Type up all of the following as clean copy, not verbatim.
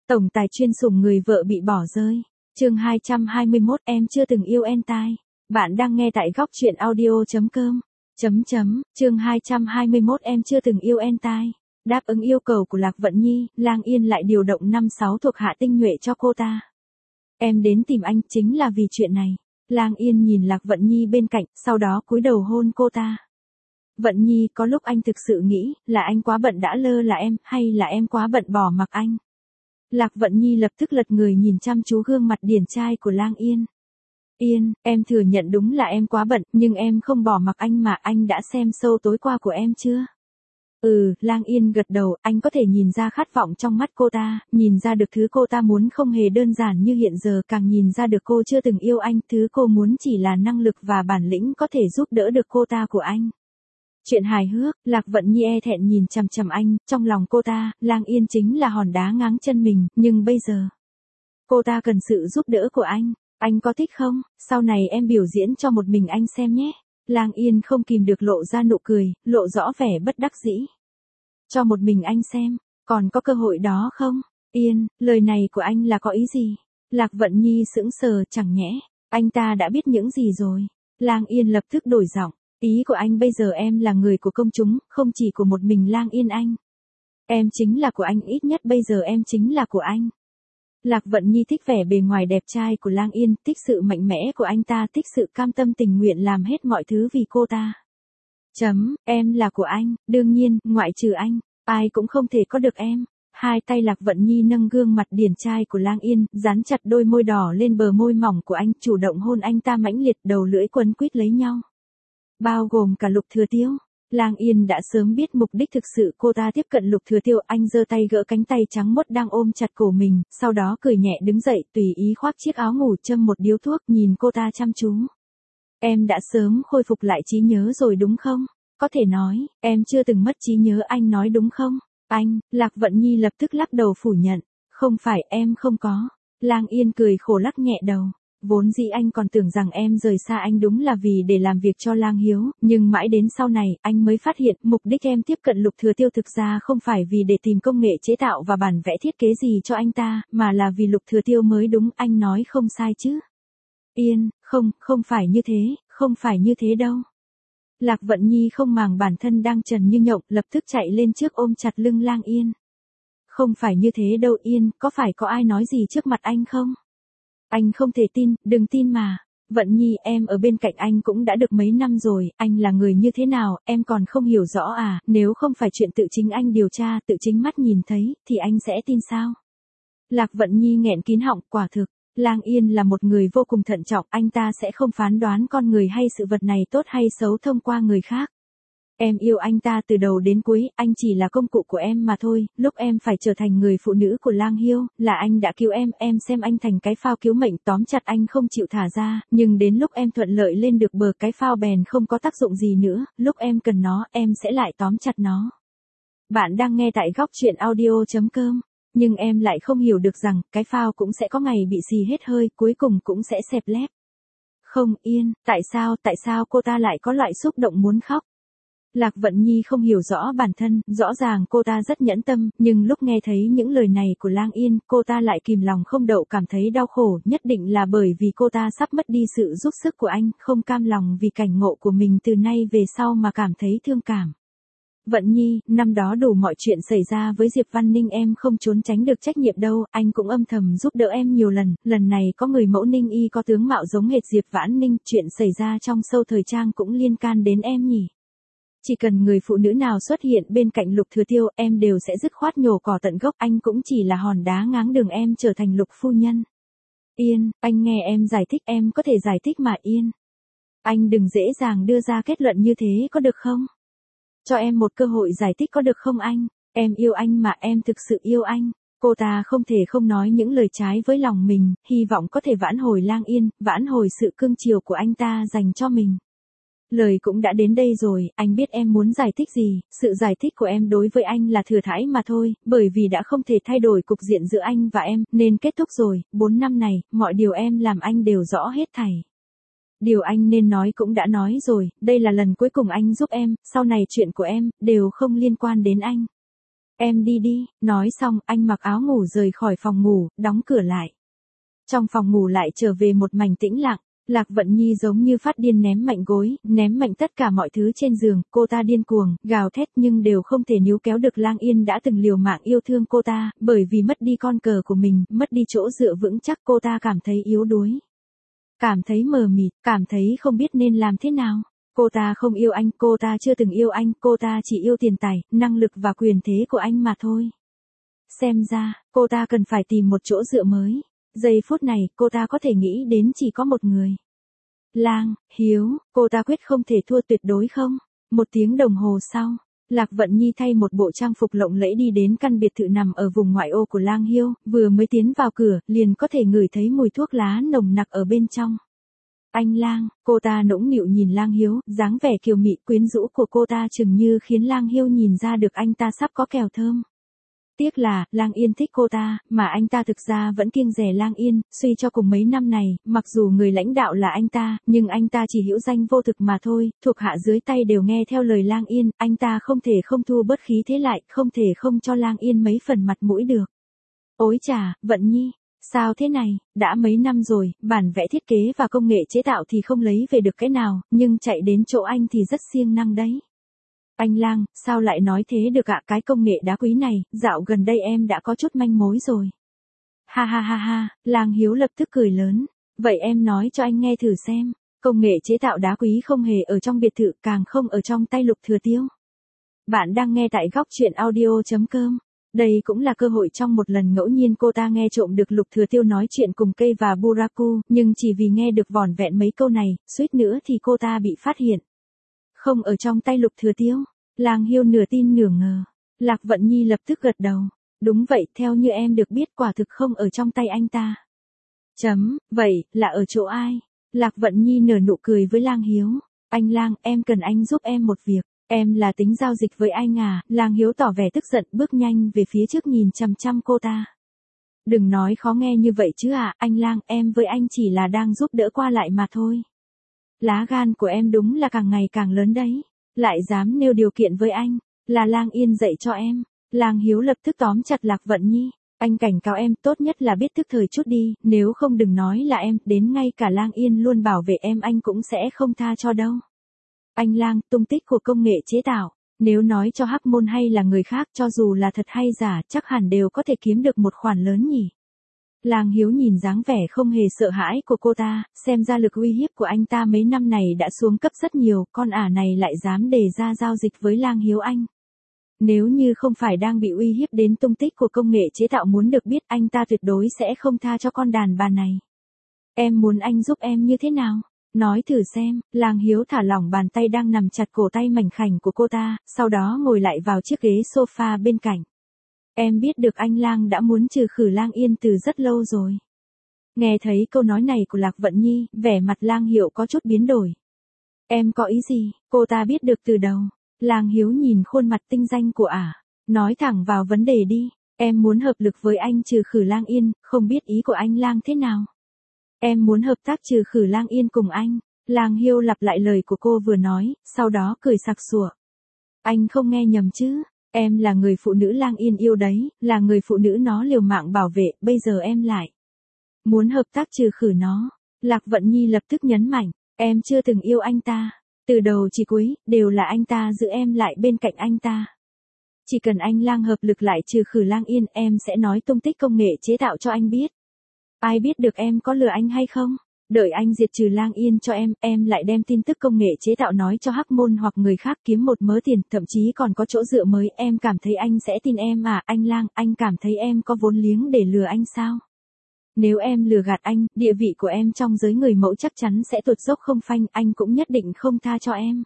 Tổng tài chuyên sủng người vợ bị bỏ rơi. Chương 221 em chưa từng yêu en tai. Bạn đang nghe tại góc truyện audio.com. Chương 221 em chưa từng yêu en tai. Đáp ứng yêu cầu của Lạc Vận Nhi, Lang Yên lại điều động 5-6 thuộc hạ tinh nhuệ cho cô ta. Em đến tìm anh chính là vì chuyện này. Lang Yên nhìn Lạc Vận Nhi bên cạnh, sau đó cúi đầu hôn cô ta. Vận Nhi, có lúc anh thực sự nghĩ là anh quá bận đã lơ là em, hay là em quá bận bỏ mặc anh. Lạc Vận Nhi lập tức lật người nhìn chăm chú gương mặt điển trai của Lang Yên. Yên, em thừa nhận đúng là em quá bận, nhưng em không bỏ mặc anh mà. Anh đã xem show tối qua của em chưa? Lang Yên gật đầu, anh có thể nhìn ra khát vọng trong mắt cô ta, nhìn ra được thứ cô ta muốn không hề đơn giản như hiện giờ, càng nhìn ra được cô chưa từng yêu anh, thứ cô muốn chỉ là năng lực và bản lĩnh có thể giúp đỡ được cô ta của anh. Chuyện hài hước, Lạc Vận Nhi e thẹn nhìn chằm chằm anh, trong lòng cô ta, Lang Yên chính là hòn đá ngáng chân mình, nhưng bây giờ, cô ta cần sự giúp đỡ của anh có thích không? Sau này em biểu diễn cho một mình anh xem nhé. Lang Yên không kìm được lộ ra nụ cười, lộ rõ vẻ bất đắc dĩ. Cho một mình anh xem, còn có cơ hội đó không? Yên, lời này của anh là có ý gì? Lạc Vận Nhi sững sờ, chẳng nhẽ anh ta đã biết những gì rồi? Lang Yên lập tức đổi giọng. Ý của anh bây giờ em là người của công chúng, không chỉ của một mình Lang Yên anh. Em chính là của anh, ít nhất bây giờ em chính là của anh. Lạc Vận Nhi thích vẻ bề ngoài đẹp trai của Lang Yên, thích sự mạnh mẽ của anh ta, thích sự cam tâm tình nguyện làm hết mọi thứ vì cô ta. Em là của anh, đương nhiên, ngoại trừ anh, ai cũng không thể có được em. Hai tay Lạc Vận Nhi nâng gương mặt điển trai của Lang Yên, dán chặt đôi môi đỏ lên bờ môi mỏng của anh, chủ động hôn anh ta mãnh liệt, đầu lưỡi quấn quýt lấy nhau. Bao gồm cả Lục Thừa Tiêu. Lang Yên đã sớm biết mục đích thực sự cô ta tiếp cận Lục Thừa Tiêu, anh giơ tay gỡ cánh tay trắng muốt đang ôm chặt cổ mình, sau đó cười nhẹ đứng dậy, tùy ý khoác chiếc áo ngủ, châm một điếu thuốc, nhìn cô ta chăm chú. Em đã sớm khôi phục lại trí nhớ rồi đúng không? Có thể nói, em chưa từng mất trí nhớ, anh nói đúng không? Lạc Vận Nhi lập tức lắc đầu phủ nhận. Không phải, em không có. Lang Yên cười khổ lắc nhẹ đầu. Vốn dĩ anh còn tưởng rằng em rời xa anh đúng là vì để làm việc cho Lang Hiếu, nhưng mãi đến sau này, anh mới phát hiện, mục đích em tiếp cận Lục Thừa Tiêu thực ra không phải vì để tìm công nghệ chế tạo và bản vẽ thiết kế gì cho anh ta, mà là vì Lục Thừa Tiêu mới đúng, anh nói không sai chứ. Yên, không phải như thế, không phải như thế đâu. Lạc Vận Nhi không màng bản thân đang trần như nhộng, lập tức chạy lên trước ôm chặt lưng Lang Yên. Không phải như thế đâu Yên, có phải có ai nói gì trước mặt anh không? Anh không thể tin, đừng tin mà. Vận Nhi, em ở bên cạnh anh cũng đã được mấy năm rồi, anh là người như thế nào, em còn không hiểu rõ à, nếu không phải chuyện tự chính anh điều tra, tự chính mắt nhìn thấy, thì anh sẽ tin sao? Lạc Vận Nhi nghẹn kín họng, quả thực, Lang Yên là một người vô cùng thận trọng, anh ta sẽ không phán đoán con người hay sự vật này tốt hay xấu thông qua người khác. Em yêu anh ta từ đầu đến cuối, anh chỉ là công cụ của em mà thôi, lúc em phải trở thành người phụ nữ của Lang Hiêu, là anh đã cứu em xem anh thành cái phao cứu mệnh tóm chặt anh không chịu thả ra, nhưng đến lúc em thuận lợi lên được bờ cái phao bèn không có tác dụng gì nữa, lúc em cần nó, em sẽ lại tóm chặt nó. Bạn đang nghe tại góc truyện audio.com, nhưng em lại không hiểu được rằng, cái phao cũng sẽ có ngày bị xì hết hơi, cuối cùng cũng sẽ xẹp lép. Không Yên, tại sao cô ta lại có loại xúc động muốn khóc? Lạc Vận Nhi không hiểu rõ bản thân, rõ ràng cô ta rất nhẫn tâm, nhưng lúc nghe thấy những lời này của Lang Yên, cô ta lại kìm lòng không đậu cảm thấy đau khổ, nhất định là bởi vì cô ta sắp mất đi sự giúp sức của anh, không cam lòng vì cảnh ngộ của mình từ nay về sau mà cảm thấy thương cảm. Vận Nhi, năm đó đủ mọi chuyện xảy ra với Diệp Văn Ninh em không trốn tránh được trách nhiệm đâu, anh cũng âm thầm giúp đỡ em nhiều lần này có người mẫu Ninh Y có tướng mạo giống hệt Diệp Vãn Ninh, chuyện xảy ra trong show thời trang cũng liên can đến em nhỉ. Chỉ cần người phụ nữ nào xuất hiện bên cạnh Lục Thừa Tiêu, em đều sẽ dứt khoát nhổ cỏ tận gốc, anh cũng chỉ là hòn đá ngáng đường em trở thành Lục phu nhân. Yên, anh nghe em giải thích, em có thể giải thích mà Yên. Anh đừng dễ dàng đưa ra kết luận như thế có được không? Cho em một cơ hội giải thích có được không anh? Em yêu anh mà, em thực sự yêu anh. Cô ta không thể không nói những lời trái với lòng mình, hy vọng có thể vãn hồi Lang Yên, vãn hồi sự cưng chiều của anh ta dành cho mình. Lời cũng đã đến đây rồi, anh biết em muốn giải thích gì, sự giải thích của em đối với anh là thừa thãi mà thôi, bởi vì đã không thể thay đổi cục diện giữa anh và em, nên kết thúc rồi, 4 năm này, mọi điều em làm anh đều rõ hết thảy. Điều anh nên nói cũng đã nói rồi, đây là lần cuối cùng anh giúp em, sau này chuyện của em, đều không liên quan đến anh. Em đi đi, nói xong, anh mặc áo ngủ rời khỏi phòng ngủ, đóng cửa lại. Trong phòng ngủ lại trở về một mảnh tĩnh lặng, Lạc Vận Nhi giống như phát điên ném mạnh gối, ném mạnh tất cả mọi thứ trên giường, cô ta điên cuồng, gào thét nhưng đều không thể níu kéo được Lang Yên đã từng liều mạng yêu thương cô ta, bởi vì mất đi con cờ của mình, mất đi chỗ dựa vững chắc cô ta cảm thấy yếu đuối. Cảm thấy mờ mịt, cảm thấy không biết nên làm thế nào. Cô ta không yêu anh, cô ta chưa từng yêu anh, cô ta chỉ yêu tiền tài, năng lực và quyền thế của anh mà thôi. Xem ra, cô ta cần phải tìm một chỗ dựa mới. Giây phút này, cô ta có thể nghĩ đến chỉ có một người. Lang Hiếu, cô ta quyết không thể thua tuyệt đối không. Một tiếng đồng hồ sau, Lạc Vận Nhi thay một bộ trang phục lộng lẫy đi đến căn biệt thự nằm ở vùng ngoại ô của Lang Hiếu, vừa mới tiến vào cửa, liền có thể ngửi thấy mùi thuốc lá nồng nặc ở bên trong. Anh Lang, cô ta nũng nịu nhìn Lang Hiếu, dáng vẻ kiều mị quyến rũ của cô ta chừng như khiến Lang Hiếu nhìn ra được anh ta sắp có kèo thơm. Tiếc là, Lang Yên thích cô ta, mà anh ta thực ra vẫn kiêng dè Lang Yên, suy cho cùng mấy năm này, mặc dù người lãnh đạo là anh ta, nhưng anh ta chỉ hữu danh vô thực mà thôi, thuộc hạ dưới tay đều nghe theo lời Lang Yên, anh ta không thể không thu bớt khí thế lại, không thể không cho Lang Yên mấy phần mặt mũi được. Ôi chà, Vận Nhi, sao thế này, đã mấy năm rồi, bản vẽ thiết kế và công nghệ chế tạo thì không lấy về được cái nào, nhưng chạy đến chỗ anh thì rất siêng năng đấy. Anh Lang, sao lại nói thế được ạ, cái công nghệ đá quý này, dạo gần đây em đã có chút manh mối rồi. Ha ha ha ha, Lang Hiếu lập tức cười lớn. Vậy em nói cho anh nghe thử xem, công nghệ chế tạo đá quý không hề ở trong biệt thự, càng không ở trong tay Lục Thừa Tiêu. Bạn đang nghe tại góc truyện audio.com. Đây cũng là cơ hội trong một lần ngẫu nhiên cô ta nghe trộm được Lục Thừa Tiêu nói chuyện cùng Cây và Buraku, nhưng chỉ vì nghe được vỏn vẹn mấy câu này, suýt nữa thì cô ta bị phát hiện. Không ở trong tay Lục Thừa Tiêu. Lang Hiêu nửa tin nửa ngờ. Lạc Vận Nhi lập tức gật đầu. Đúng vậy, theo như em được biết quả thực không ở trong tay anh ta. Vậy, là ở chỗ ai? Lạc Vận Nhi nở nụ cười với Lang Hiếu. Anh Lang, em cần anh giúp em một việc. Em là tính giao dịch với anh à? Lang Hiếu tỏ vẻ tức giận, bước nhanh về phía trước nhìn chằm chằm cô ta. Đừng nói khó nghe như vậy chứ à, anh Lang, em với anh chỉ là đang giúp đỡ qua lại mà thôi. Lá gan của em đúng là càng ngày càng lớn đấy. Lại dám nêu điều kiện với anh, là Lang Yên dạy cho em. Lang Hiếu lập tức tóm chặt Lạc Vận Nhi. Anh cảnh cáo em, tốt nhất là biết thức thời chút đi, nếu không đừng nói là em, đến ngay cả Lang Yên luôn bảo vệ em anh cũng sẽ không tha cho đâu. Anh Lang, tung tích của công nghệ chế tạo, nếu nói cho Hắc Môn hay là người khác, cho dù là thật hay giả, chắc hẳn đều có thể kiếm được một khoản lớn nhỉ. Lang Hiếu nhìn dáng vẻ không hề sợ hãi của cô ta, xem ra lực uy hiếp của anh ta mấy năm này đã xuống cấp rất nhiều, con ả này lại dám đề ra giao dịch với Lang Hiếu anh. Nếu như không phải đang bị uy hiếp đến tung tích của công nghệ chế tạo muốn được biết, anh ta tuyệt đối sẽ không tha cho con đàn bà này. Em muốn anh giúp em như thế nào? Nói thử xem. Lang Hiếu thả lỏng bàn tay đang nằm chặt cổ tay mảnh khảnh của cô ta, sau đó ngồi lại vào chiếc ghế sofa bên cạnh. Em biết được anh Lang đã muốn trừ khử Lang Yên từ rất lâu rồi. Nghe thấy câu nói này của Lạc Vận Nhi, vẻ mặt Lang Hiệu có chút biến đổi. Em có ý gì? Cô ta biết được từ đầu. Lang Hiếu nhìn khuôn mặt tinh danh của ả, nói thẳng vào vấn đề đi. Em muốn hợp lực với anh trừ khử Lang Yên, không biết ý của anh Lang thế nào? Em muốn hợp tác trừ khử Lang Yên cùng anh. Lang Hiêu lặp lại lời của cô vừa nói, sau đó cười sặc sủa. Anh không nghe nhầm chứ? Em là người phụ nữ Lang Yên yêu đấy, là người phụ nữ nó liều mạng bảo vệ, bây giờ em lại muốn hợp tác trừ khử nó. Lạc Vận Nhi lập tức nhấn mạnh, em chưa từng yêu anh ta. Từ đầu chỉ cuối, đều là anh ta giữ em lại bên cạnh anh ta. Chỉ cần anh Lang hợp lực lại trừ khử Lang Yên, em sẽ nói tung tích công nghệ chế tạo cho anh biết. Ai biết được em có lừa anh hay không? Đợi anh diệt trừ Lang Yên cho em lại đem tin tức công nghệ chế tạo nói cho Hắc Môn hoặc người khác kiếm một mớ tiền, thậm chí còn có chỗ dựa mới, em cảm thấy anh sẽ tin em à? Anh Lang, anh cảm thấy em có vốn liếng để lừa anh sao? Nếu em lừa gạt anh, địa vị của em trong giới người mẫu chắc chắn sẽ tụt dốc không phanh, anh cũng nhất định không tha cho em.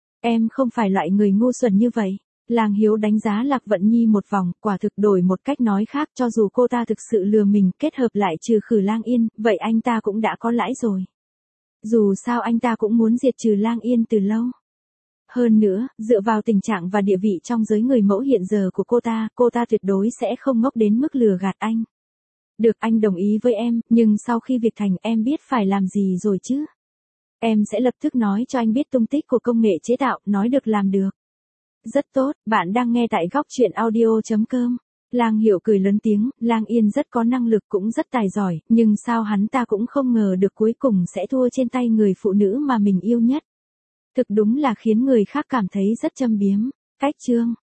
Em không phải loại người ngu xuẩn như vậy. Lang Hiếu đánh giá Lạc Vận Nhi một vòng, quả thực đổi một cách nói khác, cho dù cô ta thực sự lừa mình, kết hợp lại trừ khử Lang Yên, vậy anh ta cũng đã có lãi rồi. Dù sao anh ta cũng muốn diệt trừ Lang Yên từ lâu. Hơn nữa, dựa vào tình trạng và địa vị trong giới người mẫu hiện giờ của cô ta tuyệt đối sẽ không ngốc đến mức lừa gạt anh. Được, anh đồng ý với em, nhưng sau khi việc thành em biết phải làm gì rồi chứ? Em sẽ lập tức nói cho anh biết tung tích của công nghệ chế tạo, nói được làm được. Rất tốt, bạn đang nghe tại góc chuyện audio.com. Lang Hiểu cười lớn tiếng, Lang Yên rất có năng lực cũng rất tài giỏi, nhưng sao hắn ta cũng không ngờ được cuối cùng sẽ thua trên tay người phụ nữ mà mình yêu nhất. Thực đúng là khiến người khác cảm thấy rất châm biếm. Cách chương